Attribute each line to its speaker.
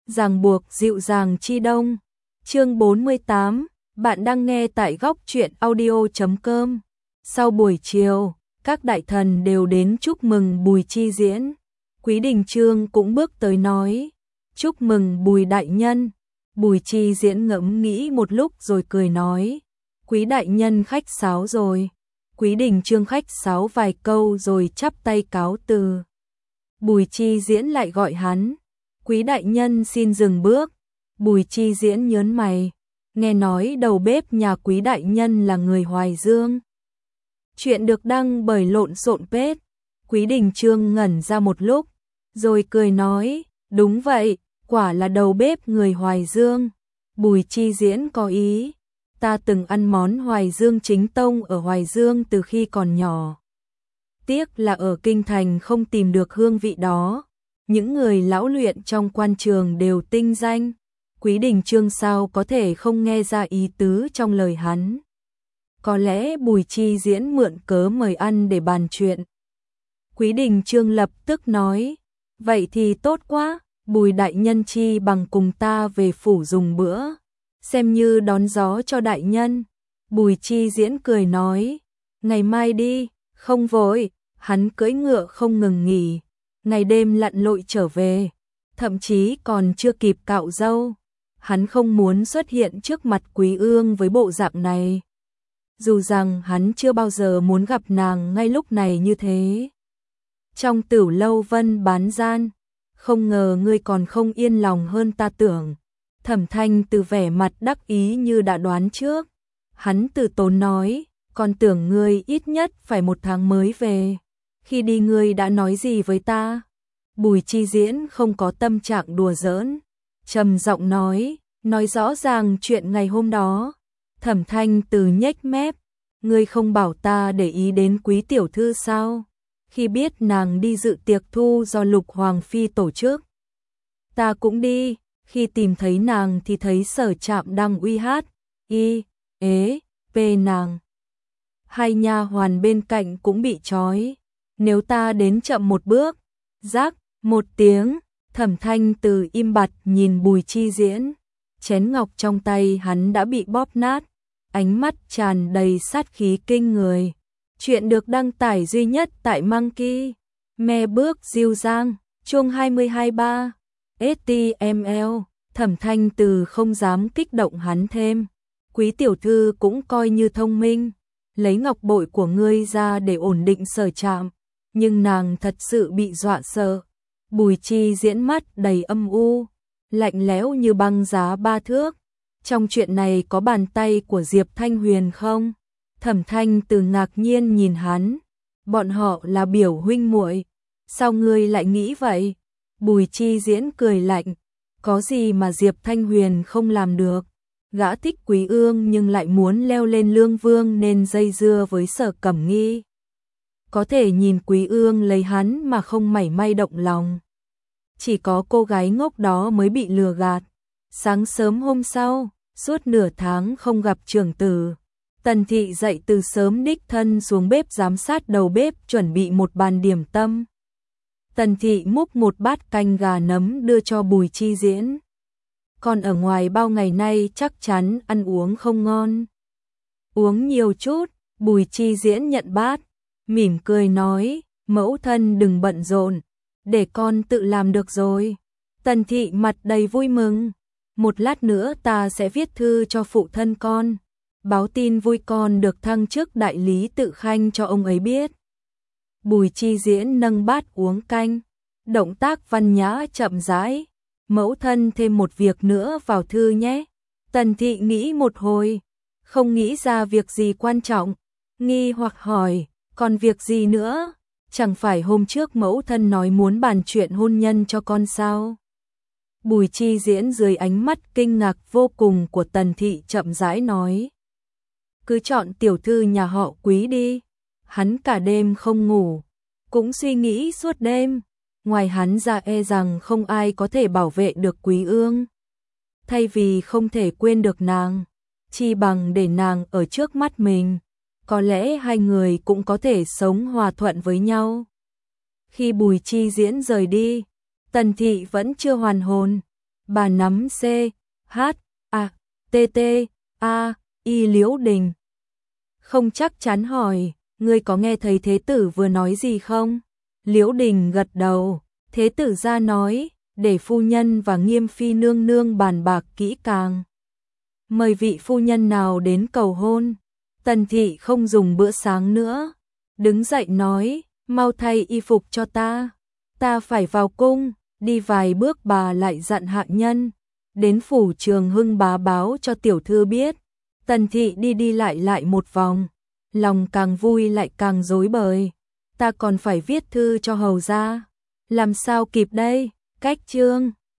Speaker 1: ràng buộc dịu dàng chi đông. Chương 48, bạn đang nghe tại góc truyện audio.com. Sau buổi chiều, các đại thần đều đến chúc mừng Bùi Chi Diễn. Quý Đình Chương cũng bước tới nói, chúc mừng Bùi đại nhân. Bùi Chi Diễn ngẫm nghĩ một lúc rồi cười nói, Quý đại nhân khách sáo rồi. Quý Đình Chương khách sáo vài câu rồi chắp tay cáo từ. Bùi Chi Diễn lại gọi hắn, Quý đại nhân xin dừng bước. Bùi Chi Diễn nhớn mày, nghe nói đầu bếp nhà Quý đại nhân là người Hoài Dương. Chuyện được đăng bởi Lộn Xộn Page. Quý Đình Chương ngẩn ra một lúc, rồi cười nói, đúng vậy, quả là đầu bếp người Hoài Dương. Bùi Chi Diễn có ý, ta từng ăn món Hoài Dương chính tông ở Hoài Dương từ khi còn nhỏ. Tiếc là ở Kinh Thành không tìm được hương vị đó. Những người lão luyện trong quan trường đều tinh danh. Quý Đình Chương sao có thể không nghe ra ý tứ trong lời hắn. Có lẽ Bùi Chi Diễn mượn cớ mời ăn để bàn chuyện. Quý Đình Chương lập tức nói, vậy thì tốt quá, Bùi đại nhân chi bằng cùng ta về phủ dùng bữa, xem như đón gió cho đại nhân. Bùi Chi Diễn cười nói, ngày mai đi, không vội. Hắn cưỡi ngựa không ngừng nghỉ, ngày đêm lặn lội trở về, thậm chí còn chưa kịp cạo râu. Hắn không muốn xuất hiện trước mặt Quý Ương với bộ dạng này. Dù rằng hắn chưa bao giờ muốn gặp nàng ngay lúc này như thế. Trong Tửu Lâu Vân bán gian, không ngờ ngươi còn không yên lòng hơn ta tưởng. Thẩm Thanh từ vẻ mặt đắc ý như đã đoán trước. Hắn từ tốn nói, còn tưởng ngươi ít nhất phải 1 tháng mới về. Khi đi ngươi đã nói gì với ta? Bùi Chi Diễn không có tâm trạng đùa giỡn, trầm giọng nói rõ ràng chuyện ngày hôm đó. Thẩm Thanh từ nhếch mép, ngươi không bảo ta để ý đến Quý tiểu thư sao? Khi biết nàng đi dự tiệc thu do Lục Hoàng phi tổ chức, ta cũng đi. Khi tìm thấy nàng thì thấy Sở Trạm đang uy hát, nàng. 2 nha hoàn bên cạnh cũng bị trói. Nếu ta đến chậm một bước, rắc một tiếng, Thẩm Thanh từ im bặt nhìn Bùi Chi Diễn. Chén ngọc trong tay hắn đã bị bóp nát, ánh mắt tràn đầy sát khí kinh người. Chuyện được đăng tải duy nhất tại Monkey Me Bước Diêu Giang, chuông 22.3 HTML. Thẩm Thanh từ không dám kích động hắn thêm. Quý tiểu thư cũng coi như thông minh, lấy ngọc bội của ngươi ra để ổn định Sở Trạm, nhưng nàng thật sự bị dọa sợ. Bùi Chi Diễn mắt đầy âm u, lạnh lẽo như băng giá 3 thước. Trong chuyện này có bàn tay của Diệp Thanh Huyền không? Thẩm Thanh từ ngạc nhiên nhìn hắn, bọn họ là biểu huynh muội, sao ngươi lại nghĩ vậy? Bùi Chi Diễn cười lạnh, có gì mà Diệp Thanh Huyền không làm được? Gã thích Quý Ương nhưng lại muốn leo lên Lương Vương nên dây dưa với Sở Cẩm Nghi. Có thể nhìn Quý Ương lấy hắn mà không mảy may động lòng. Chỉ có cô gái ngốc đó mới bị lừa gạt. Sáng sớm hôm sau, suốt nửa tháng không gặp trưởng tử, Tần Thị dậy từ sớm đích thân xuống bếp giám sát đầu bếp chuẩn bị một bàn điểm tâm. Tần Thị múc một bát canh gà nấm đưa cho Bùi Chi Diễn. Còn ở ngoài bao ngày nay chắc chắn ăn uống không ngon. Uống nhiều chút. Bùi Chi Diễn nhận bát, mỉm cười nói, mẫu thân đừng bận rộn, để con tự làm được rồi. Tần Thị mặt đầy vui mừng, một lát nữa ta sẽ viết thư cho phụ thân con, báo tin vui con được thăng chức đại lý tự khanh cho ông ấy biết. Bùi Chi Diễn nâng bát uống canh, động tác văn nhã chậm rãi. Mẫu thân thêm một việc nữa vào thư nhé. Tần Thị nghĩ một hồi, không nghĩ ra việc gì quan trọng, nghi hoặc hỏi, còn việc gì nữa? Chẳng phải hôm trước mẫu thân nói muốn bàn chuyện hôn nhân cho con sao? Bùi Chi Diễn dưới ánh mắt kinh ngạc vô cùng của Tần Thị chậm rãi nói, cứ chọn tiểu thư nhà họ Quý đi. Hắn cả đêm không ngủ, cũng suy nghĩ suốt đêm. Ngoài hắn ra e rằng không ai có thể bảo vệ được Quý Ương. Thay vì không thể quên được nàng, chi bằng để nàng ở trước mắt mình, có lẽ hai người cũng có thể sống hòa thuận với nhau. Khi Bùi Chi Diễn rời đi, Tần Thị vẫn chưa hoàn hồn, Bà nắm C, H, A, T, T, A, Y Liễu Đình. Không chắc chắn hỏi, ngươi có nghe thấy thế tử vừa nói gì không? Liễu Đình gật đầu, thế tử ra nói, để phu nhân và Nghiêm phi nương nương bàn bạc kỹ càng. Mời vị phu nhân nào đến cầu hôn. Tần thị không dùng bữa sáng nữa, đứng dậy nói, mau thay y phục cho ta phải vào cung. Đi vài bước bà lại dặn hạ nhân, đến phủ Trường Hưng báo cho tiểu thư biết. Tần thị đi đi lại một vòng, lòng càng vui lại càng rối bời. Ta còn phải viết thư cho hầu gia, làm sao kịp đây, cách chương.